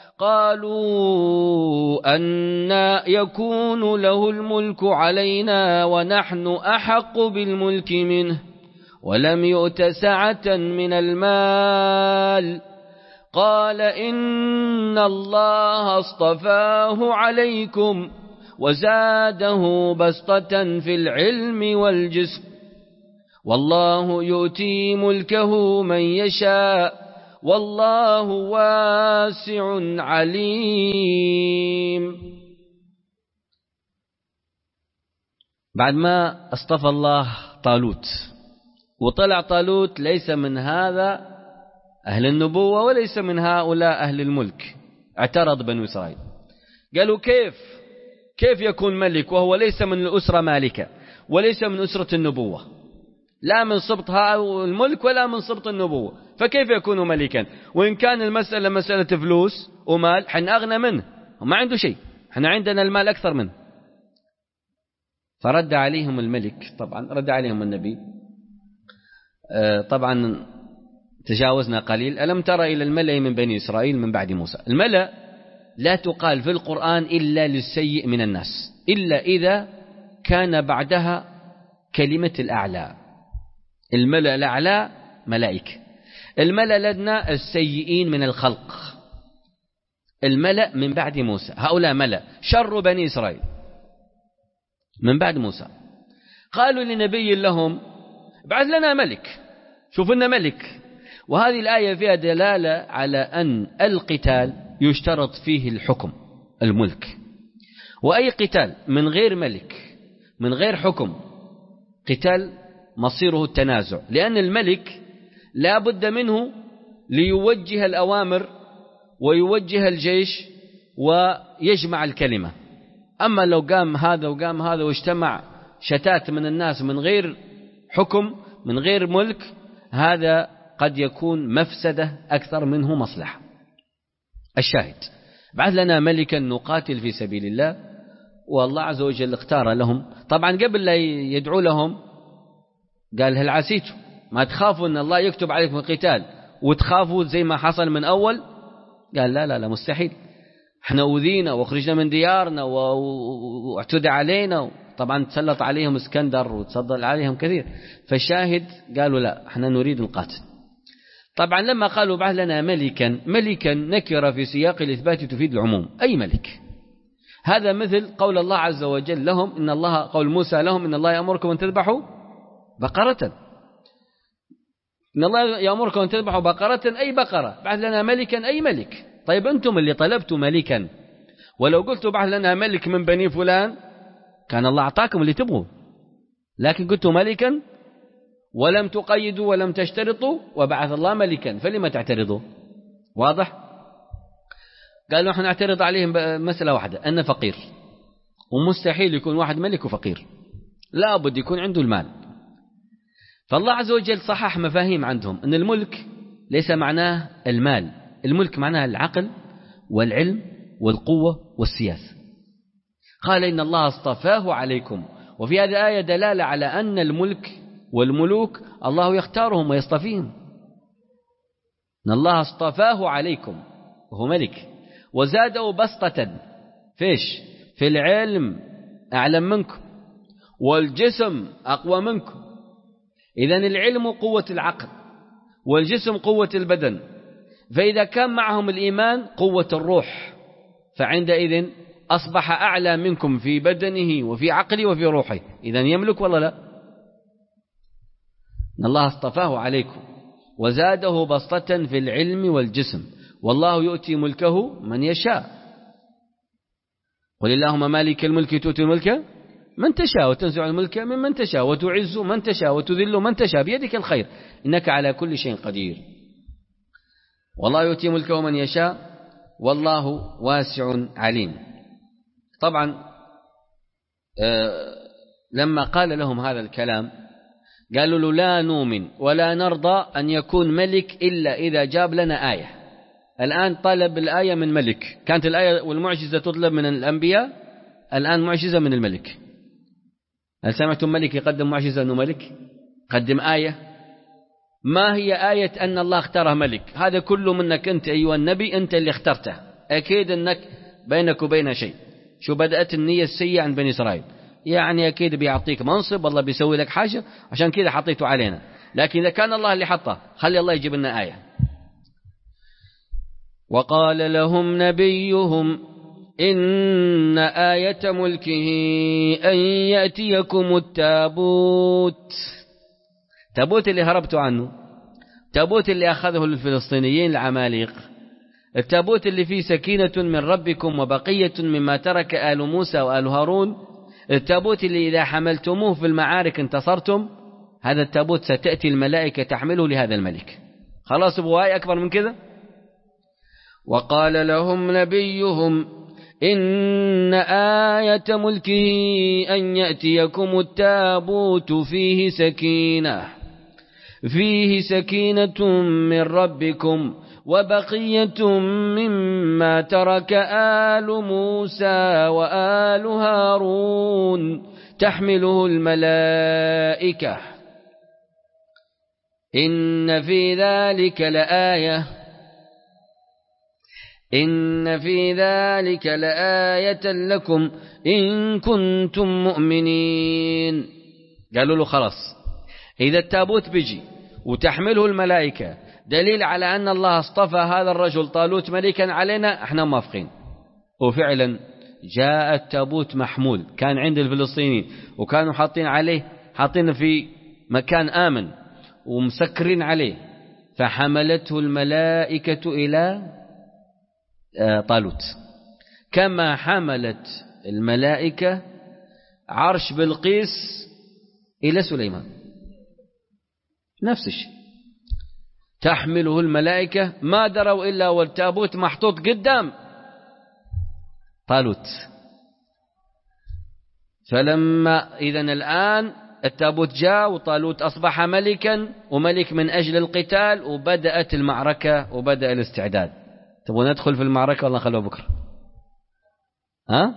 قالوا أنى يكون له الملك علينا ونحن أحق بالملك منه ولم يؤت سعة من المال قال إن الله اصطفاه عليكم وزاده بسطة في العلم والجسم والله يؤتي ملكه من يشاء والله واسع عليم. بعد ما اصطفى الله طالوت، وطلع طالوت ليس من هذا أهل النبوة وليس من هؤلاء أهل الملك، اعترض بنو إسرائيل قالوا كيف كيف يكون ملك وهو ليس من الأسرة مالكة وليس من أسرة النبوة، لا من سبط الملك ولا من سبط النبوة، فكيف يكون ملكا؟ وإن كان المسألة مسألة فلوس ومال حنا أغنى منه وما عنده شيء، حنا عندنا المال أكثر منه. فرد عليهم الملك، طبعا رد عليهم النبي، طبعا تجاوزنا قليل. ألم تر إلى الملأ من بني إسرائيل من بعد موسى. الملأ لا تقال في القرآن إلا للسيء من الناس، إلا إذا كان بعدها كلمة الأعلى. الملأ الأعلى ملائكة، الملأ لدنا السيئين من الخلق. الملأ من بعد موسى هؤلاء ملأ شر بني إسرائيل من بعد موسى. قالوا لنبي لهم بعث لنا ملك، شوف لنا ملك. وهذه الآية فيها دلالة على أن القتال يشترط فيه الحكم الملك، وأي قتال من غير ملك من غير حكم قتال مصيره التنازع، لأن الملك لا بد منه ليوجه الأوامر ويوجه الجيش ويجمع الكلمة. أما لو قام هذا وقام هذا واجتمع شتات من الناس من غير حكم من غير ملك، هذا قد يكون مفسدة أكثر منه مصلحة. الشاهد بعث لنا ملكا نقاتل في سبيل الله، والله عز وجل اختار لهم. طبعا قبل لا يدعو لهم قال هل عسيتم ما تخافوا أن الله يكتب عليكم القتال وتخافوا زي ما حصل من أول؟ قال لا لا لا مستحيل، احنا أوذينا واخرجنا من ديارنا واعتدى علينا. طبعا تسلط عليهم اسكندر وتصدر عليهم كثير. فالشاهد قالوا لا احنا نريد القاتل. طبعا لما قالوا بعث لنا ملكا، ملكا نكر في سياق الإثبات تفيد العموم، أي ملك. هذا مثل قول الله عز وجل لهم إن الله قول موسى لهم إن الله يأمركم أن تذبحوا بقرة، إن الله يأمركم أن تذبحوا بقرة أي بقرة، بعث لنا ملكا أي ملك. طيب أنتم اللي طلبتوا ملكا، ولو قلتوا بعث لنا ملك من بني فلان كان الله أعطاكم اللي تبغوا، لكن قلتوا ملكا ولم تقيدوا ولم تشترطوا وبعث الله ملكا، فلما تعترضوا؟ واضح؟ قالوا نحن نعترض عليهم مسألة واحدة، أن فقير، ومستحيل يكون واحد ملك وفقير، لا بد يكون عنده المال. فالله عز وجل صحح مفاهيم عندهم أن الملك ليس معناه المال، الملك معناه العقل والعلم والقوة والسياسة. قال إن الله اصطفاه عليكم، وفي هذه الآية دلالة على أن الملك والملوك الله يختارهم ويصطفيهم. إن الله اصطفاه عليكم وهو ملك، وزاده بسطة فيش في العلم أعلم منكم والجسم أقوى منكم. إذن العلم قوة العقل والجسم قوة البدن، فإذا كان معهم الإيمان قوة الروح، فعندئذ أصبح أعلى منكم في بدنه وفي عقله وفي روحه. إذن يملك ولا لا؟ إن الله اصطفاه عليكم وزاده بسطة في العلم والجسم والله يؤتي ملكه من يشاء. قل اللهم مالك الملك تؤتي الملك من تشاء وتنزع الملك ممن تشاء وتعز من تشاء وتذل من تشاء بيدك الخير إنك على كل شيء قدير. والله يؤتي ملكه من يشاء والله واسع عليم. طبعا لما قال لهم هذا الكلام قالوا له لا نؤمن ولا نرضى أن يكون ملك إلا إذا جاب لنا آية. الآن طلب الآية من ملك، كانت الآية والمعجزة تطلب من الأنبياء، الآن معجزة من الملك. هل سمعتم ملك يقدم معجزة أنه ملك؟ قدم آية. ما هي آية أن الله اختاره ملك؟ هذا كله منك أنت أيها النبي، أنت اللي اخترته، أكيد أنك بينك وبين شيء. شو بدأت النية السيئة عند بني إسرائيل، يعني أكيد بيعطيك منصب، والله بيسوي لك حاجة عشان كذا حطيته علينا. لكن إذا كان الله اللي حطه خلي الله يجيب لنا آية. وقال لهم نبيهم إن آية ملكه أن يأتيكم التابوت. التابوت اللي هربتوا عنه، التابوت اللي أخذه الفلسطينيين العماليق، التابوت اللي فيه سكينة من ربكم وبقية مما ترك آل موسى وآل هارون، التابوت اللي إذا حملتموه في المعارك انتصرتم. هذا التابوت ستأتي الملائكة تحمله لهذا الملك. خلاص بواي أكبر من كذا. وقال لهم نبيهم إن آية ملكه أن يأتيكم التابوت فيه سكينة فيه سكينة من ربكم وبقية مما ترك آل موسى وآل هارون تحمله الملائكة إن في ذلك لآية إن في ذلك لآية لكم إن كنتم مؤمنين. قالوا له خلاص إذا التابوت بيجي وتحمله الملائكة دليل على أن الله اصطفى هذا الرجل طالوت ملكا علينا، احنا موافقين. وفعلا جاء التابوت محمول، كان عند الفلسطينيين وكانوا حاطين عليه، حاطين في مكان آمن ومسكرين عليه، فحملته الملائكة إلى طالوت كما حملت الملائكة عرش بلقيس إلى سليمان، نفس الشيء. تحمله الملائكة، ما دروا إلا والتابوت محطوط قدام طالوت. فلما إذن الآن التابوت جاء وطالوت أصبح ملكا وملك من أجل القتال، وبدأت المعركة وبدأ الاستعداد. تبغون ندخل في المعركة والله خلوه بكرة؟ ها؟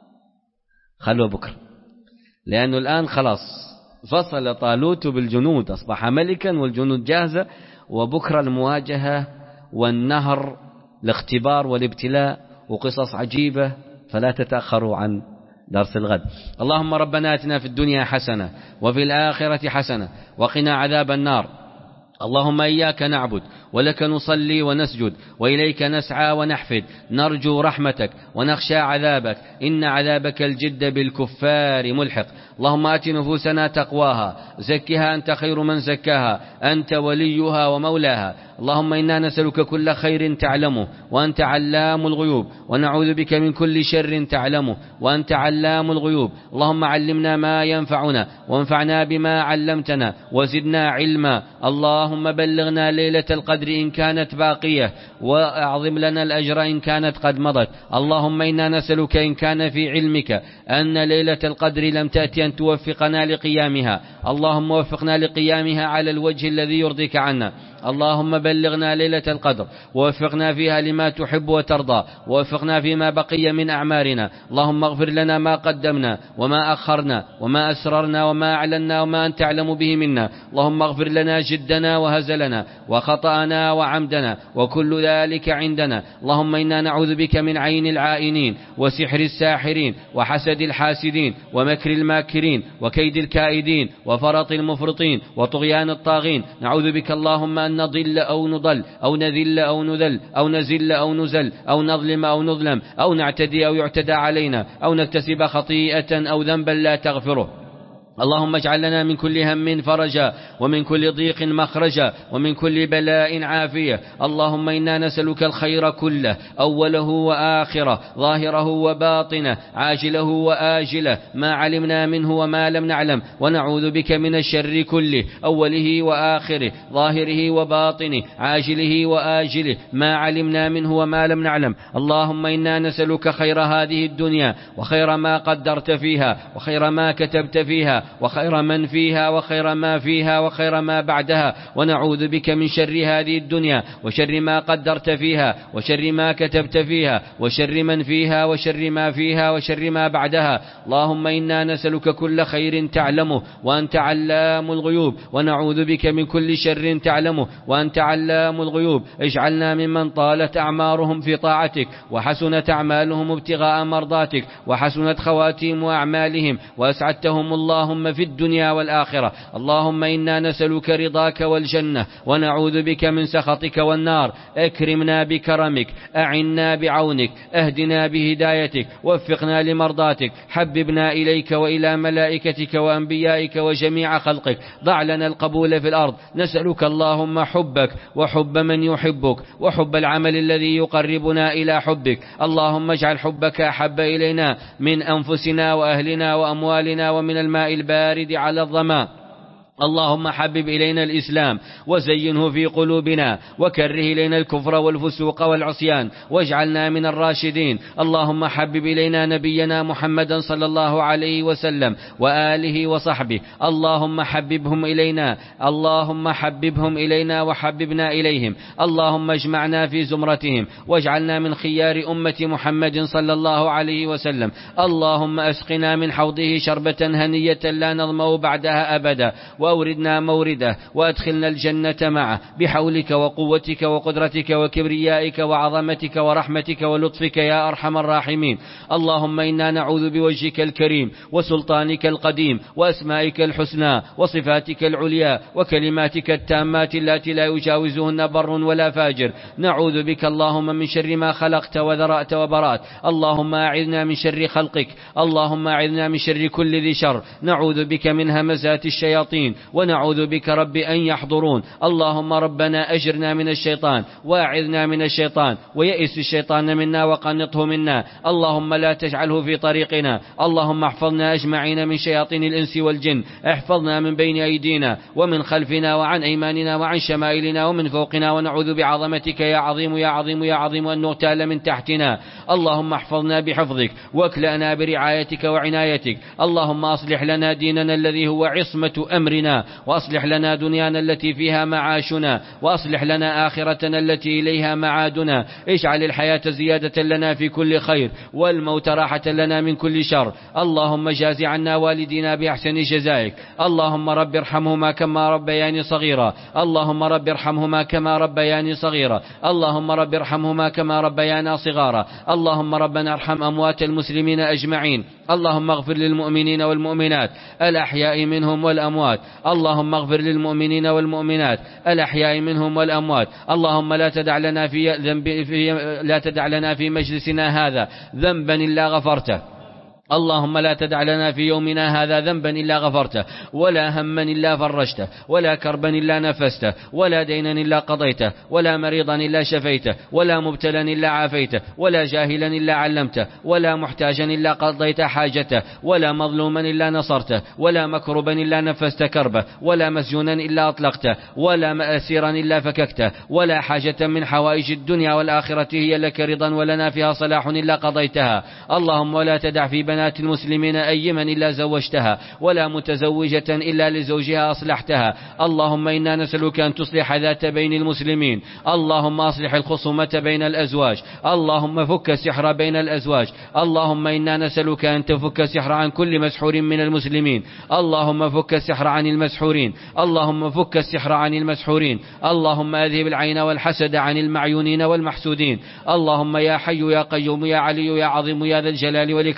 خلوه بكرة، لأنه الآن خلاص فصل طالوت بالجنود، أصبح ملكا والجنود جاهزة، وبكرة المواجهة والنهر، الاختبار والابتلاء وقصص عجيبة، فلا تتأخروا عن درس الغد. اللهم ربنا آتنا في الدنيا حسنة وفي الآخرة حسنة وقنا عذاب النار. اللهم إياك نعبد ولك نصلي ونسجد وإليك نسعى ونحفد، نرجو رحمتك ونخشى عذابك، إن عذابك الجد بالكفار ملحق. اللهم آت نفوسنا تقواها، زكها أنت خير من زكاها، أنت وليها ومولاها. اللهم إنا نسألك كل خير تعلمه وأنت علام الغيوب، ونعوذ بك من كل شر تعلمه وأنت علام الغيوب. اللهم علمنا ما ينفعنا وانفعنا بما علمتنا وزدنا علما. اللهم بلغنا ليلة القدر إن كانت باقية، وأعظم لنا الأجر إن كانت قد مضت. اللهم إنا نسألك إن كان في علمك أن ليلة القدر لم تأتي أن توفقنا لقيامها. اللهم وفقنا لقيامها على الوجه الذي يرضيك عنا. اللهم بلغنا ليلة القدر ووفقنا فيها لما تحب وترضى، ووفقنا فيما بقي من أعمارنا. اللهم اغفر لنا ما قدمنا وما أخرنا وما أسررنا وما أعلنا وما أنت أعلم به منا. اللهم اغفر لنا جدنا وهزلنا وخطأنا وعمدنا وكل ذلك عندنا. اللهم إنا نعوذ بك من عين العائنين وسحر الساحرين وحسد الحاسدين ومكر الماكرين وكيد الكائدين وفرط المفرطين وطغيان الطاغين. نعوذ بك اللهم أن نضل أو نضل أو نذل أو نذل أو نزل أو نزل أو نظلم أو نظلم أو نعتدي أو يعتدى علينا أو نكتسب خطيئة أو ذنبا لا تغفره. اللهم اجعل لنا من كل هم فرجا، ومن كل ضيق مخرجا، ومن كل بلاء عافية. اللهم إنا نسألك الخير كله، أوله وآخره، ظاهره وباطنه، عاجله وآجله، ما علمنا منه وما لم نعلم، ونعوذ بك من الشر كله، أوله وآخره، ظاهره وباطنه، عاجله وآجله، ما علمنا منه وما لم نعلم. اللهم إنا نسألك خير هذه الدنيا، وخير ما قدرت فيها، وخير ما كتبت فيها، وخير من فيها، وخير ما فيها، وخير ما بعدها، ونعوذ بك من شر هذه الدنيا، وشر ما قدرت فيها، وشر ما كتبت فيها، وشر من فيها، وشر ما فيها، وشر ما بعدها. اللهم إنا نسألك كل خير تعلمه وأنت علام الغيوب، ونعوذ بك من كل شر تعلمه وأنت علام الغيوب. اجعلنا ممن طالت أعمارهم في طاعتك، وحسنت أعمالهم ابتغاء مرضاتك، وحسنت خواتيم أعمالهم، وأسعدتهم اللهم في الدنيا والآخرة. اللهم إنا نسألك رضاك والجنة، ونعوذ بك من سخطك والنار. اكرمنا بكرمك، أعنا بعونك، اهدنا بهدايتك، وفقنا لمرضاتك، حببنا إليك وإلى ملائكتك وأنبيائك وجميع خلقك. ضع لنا القبول في الأرض. نسألك اللهم حبك، وحب من يحبك، وحب العمل الذي يقربنا إلى حبك. اللهم اجعل حبك أحب إلينا من أنفسنا وأهلنا وأموالنا ومن الماء البارد على الظمأ. اللهم حبب إلينا الإسلام، وزينه في قلوبنا، وكره إلينا الكفر والفسوق والعصيان، واجعلنا من الراشدين. اللهم حبب إلينا نبينا محمدا صلى الله عليه وسلم وآله وصحبه. اللهم حببهم إلينا، اللهم حببهم إلينا وحببنا إليهم. اللهم اجمعنا في زمرتهم، واجعلنا من خيار أمة محمد صلى الله عليه وسلم. اللهم أسقنا من حوضه شربة هنية لا نظمأ بعدها أبدا، وأوردنا مورده، وأدخلنا الجنة معه، بحولك وقوتك وقدرتك وكبريائك وعظمتك ورحمتك ولطفك يا أرحم الراحمين. اللهم إنا نعوذ بوجهك الكريم، وسلطانك القديم، وأسمائك الحسنى، وصفاتك العليا، وكلماتك التامات التي لا يجاوزهن بر ولا فاجر. نعوذ بك اللهم من شر ما خلقت وذرأت وبرأت. اللهم أعذنا من شر خلقك، اللهم أعذنا من شر كل ذي شر. نعوذ بك من همزات الشياطين، ونعوذ بك رب أن يحضرون. اللهم ربنا أجرنا من الشيطان، وأعذنا من الشيطان، ويئس الشيطان منا وقنطه منا. اللهم لا تجعله في طريقنا. اللهم احفظنا أجمعين من شياطين الإنس والجن. احفظنا من بين أيدينا، ومن خلفنا، وعن أيماننا، وعن شمائلنا، ومن فوقنا. ونعوذ بعظمتك يا عظيم يا عظيم يا عظيم أن نغتال من تحتنا. اللهم احفظنا بحفظك، واكلأنا برعايتك وعنايتك. اللهم أصلح لنا ديننا الذي هو عصمة أمرنا، وأصلح لنا دنيانا التي فيها معاشنا، وأصلح لنا آخرتنا التي إليها معادنا. اجعل الحياة زيادة لنا في كل خير، والموت راحة لنا من كل شر. اللهم جاز عنا والدينا بأحسن جزائك. اللهم رب ارحمهما كما ربياني صغيرا. اللهم رب ارحمهما كما ربياني صغيرا. اللهم رب ارحمهما كما ربيانا صغارا. اللهم ربنا ارحم أموات المسلمين أجمعين. اللهم اغفر للمؤمنين والمؤمنات الأحياء منهم والأموات. اللهم اغفر للمؤمنين والمؤمنات الأحياء منهم والأموات. اللهم لا تدع لنا في ذنب في لا تدع لنا في مجلسنا هذا ذنبا إلا غفرته. اللهم لا تدع لنا في يومنا هذا ذنبا إلا غفرته، ولا هما إلا فرجته، ولا كربا إلا نفسته، ولا دينا إلا قضيته، ولا مريضا إلا شفيته، ولا مبتلا إلا عافيته، ولا جاهلا إلا علمته، ولا محتاجا إلا قضيت حاجته، ولا مظلوما إلا نصرته، ولا مكروبا إلا نفست كربه، ولا مسجونا إلا أطلقته، ولا مأسيرا إلا فككته، ولا حاجة من حوائج الدنيا والآخرة هي لك رضا ولنا فيها صلاح إلا قضيتها. اللهم ولا تدع في بنات المسلمين أيما إلا زوجتها، ولا متزوجة إلا لزوجها أصلحتها. اللهم إنا نسألك أن تصلح ذات بين المسلمين. اللهم أصلح الخصومة بين الأزواج. اللهم فك السحر بين الأزواج. اللهم إنا نسألك أن تفك السحر عن كل مسحور من المسلمين. اللهم فك السحر عن المسحورين. اللهم فك السحر عن المسحورين. اللهم أذهب العين والحسد عن المعيونين والمحسودين. اللهم يا حي يا قيوم يا علي يا عظيم يا ذا الجلال والإكرام،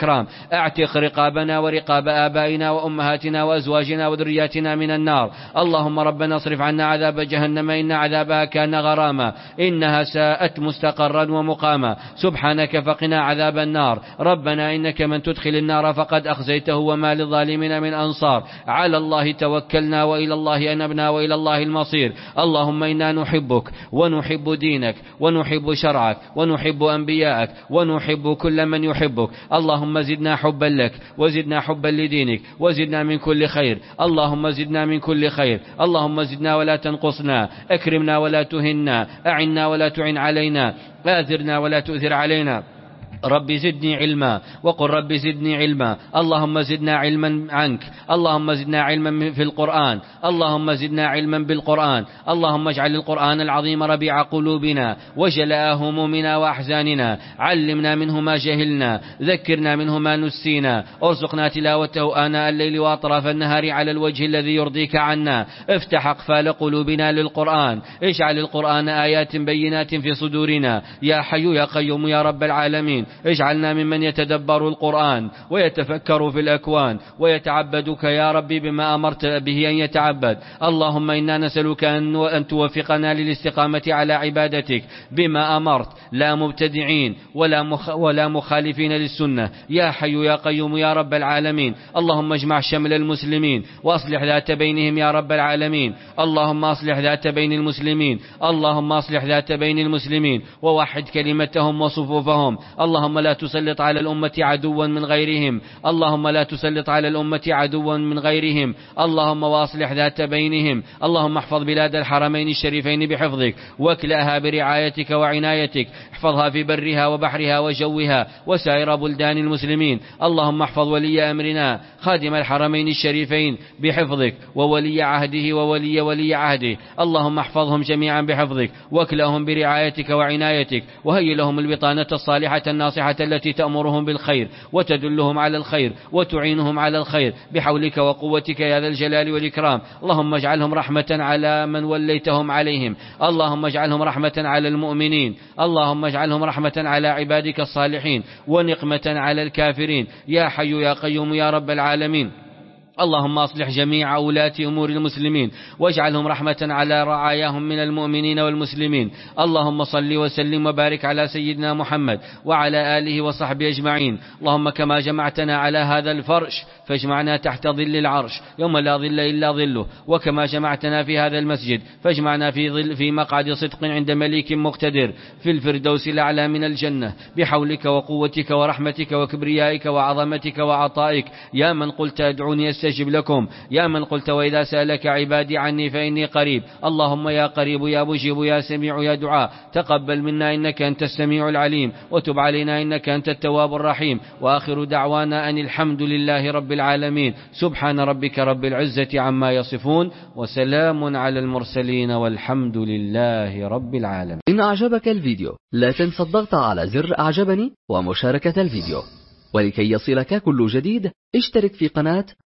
اعتق رقابنا ورقاب آبائنا وأمهاتنا وأزواجنا وذرياتنا من النار. اللهم ربنا اصرف عنا عذاب جهنم إن عذابها كان غراما إنها ساءت مستقرا ومقاما. سبحانك فقنا عذاب النار. ربنا إنك من تدخل النار فقد أخزيته وما للظالمين من أنصار. على الله توكلنا وإلى الله أنبنا وإلى الله المصير. اللهم إنا نحبك ونحب دينك ونحب شرعك ونحب أنبياءك ونحب كل من يحبك. اللهم زدنا حبا لك وزدنا حبا لدينك وزدنا من كل خير. اللهم زدنا من كل خير. اللهم زدنا ولا تنقصنا. أكرمنا ولا تهنا. أعنا ولا تعن علينا. آثرنا ولا تؤثر علينا. رب زدني علما وقل رب زدني علما. اللهم زدنا علما عنك. اللهم زدنا علما في القرآن. اللهم زدنا علما بالقرآن. اللهم اجعل القرآن العظيم ربيع قلوبنا وجلاء همومنا وأحزاننا. علمنا منه ما جهلنا. ذكرنا منه ما نسينا. ارزقنا تلاوته آناء الليل وأطراف النهار على الوجه الذي يرضيك عنا. افتح أقفال قلوبنا للقرآن. اجعل القرآن آيات بينات في صدورنا. يا حي يا قيوم يا رب العالمين اجعلنا ممن يتدبر القرآن ويتفكر في الأكوان ويتعبدك يا ربي بما أمرت به أن يتعبد. اللهم إنا نسألك أن توفقنا للاستقامة على عبادتك بما أمرت لا مبتدعين ولا, مخ ولا مخالفين للسنة. يا حي يا قيوم يا رب العالمين. اللهم اجمع شمل المسلمين وأصلح ذات بينهم يا رب العالمين. اللهم أصلح ذات بين المسلمين. اللهم أصلح ذات بين المسلمين ووحد كلمتهم وصفوفهم. اللهم لا تسلط على الأمة عدوا من غيرهم. اللهم لا تسلط على الأمة عدوا من غيرهم. اللهم واصلح ذات بينهم. اللهم احفظ بلاد الحرمين الشريفين بحفظك واكلأها برعايتك وعنايتك. احفظها في برها وبحرها وجوها وسائر بلدان المسلمين. اللهم احفظ ولي أمرنا خادم الحرمين الشريفين بحفظك وولي عهده وولي ولي عهده. اللهم احفظهم جميعا بحفظك واكلأهم برعايتك وعنايتك وهيئ لهم البطانة الصالحة الناصحة التي تأمرهم بالخير وتدلهم على الخير وتعينهم على الخير بحولك وقوتك يا ذا الجلال والإكرام. اللهم اجعلهم رحمة على من وليتهم عليهم. اللهم اجعلهم رحمة على المؤمنين. اللهم اجعلهم رحمة على عبادك الصالحين ونقمة على الكافرين. يا حي يا قيوم يا رب العالمين. اللهم أصلح جميع ولاة أمور المسلمين واجعلهم رحمة على رعاياهم من المؤمنين والمسلمين. اللهم صل وسلم وبارك على سيدنا محمد وعلى آله وصحبه أجمعين. اللهم كما جمعتنا على هذا الفرش فاجمعنا تحت ظل العرش يوم لا ظل إلا ظله. وكما جمعتنا في هذا المسجد فاجمعنا في, ظل في مقعد صدق عند مليك مقتدر في الفردوس الأعلى من الجنة بحولك وقوتك ورحمتك وكبريائك وعظمتك وعطائك. يا من قلت ادعوني استجب لكم. يا من قلت وإذا سألك عبادي عني فإني قريب. اللهم يا قريب يا مجيب يا سميع يا دعاء تقبل منا إنك أنت السميع العليم وتب علينا إنك أنت التواب الرحيم. وآخر دعوانا أن الحمد لله رب العالمين. سبحان ربك رب العزة عما يصفون وسلام على المرسلين والحمد لله رب العالمين. إن أعجبك الفيديو لا تنسى الضغط على زر أعجبني ومشاركة الفيديو. ولكي يصلك كل جديد اشترك في قناة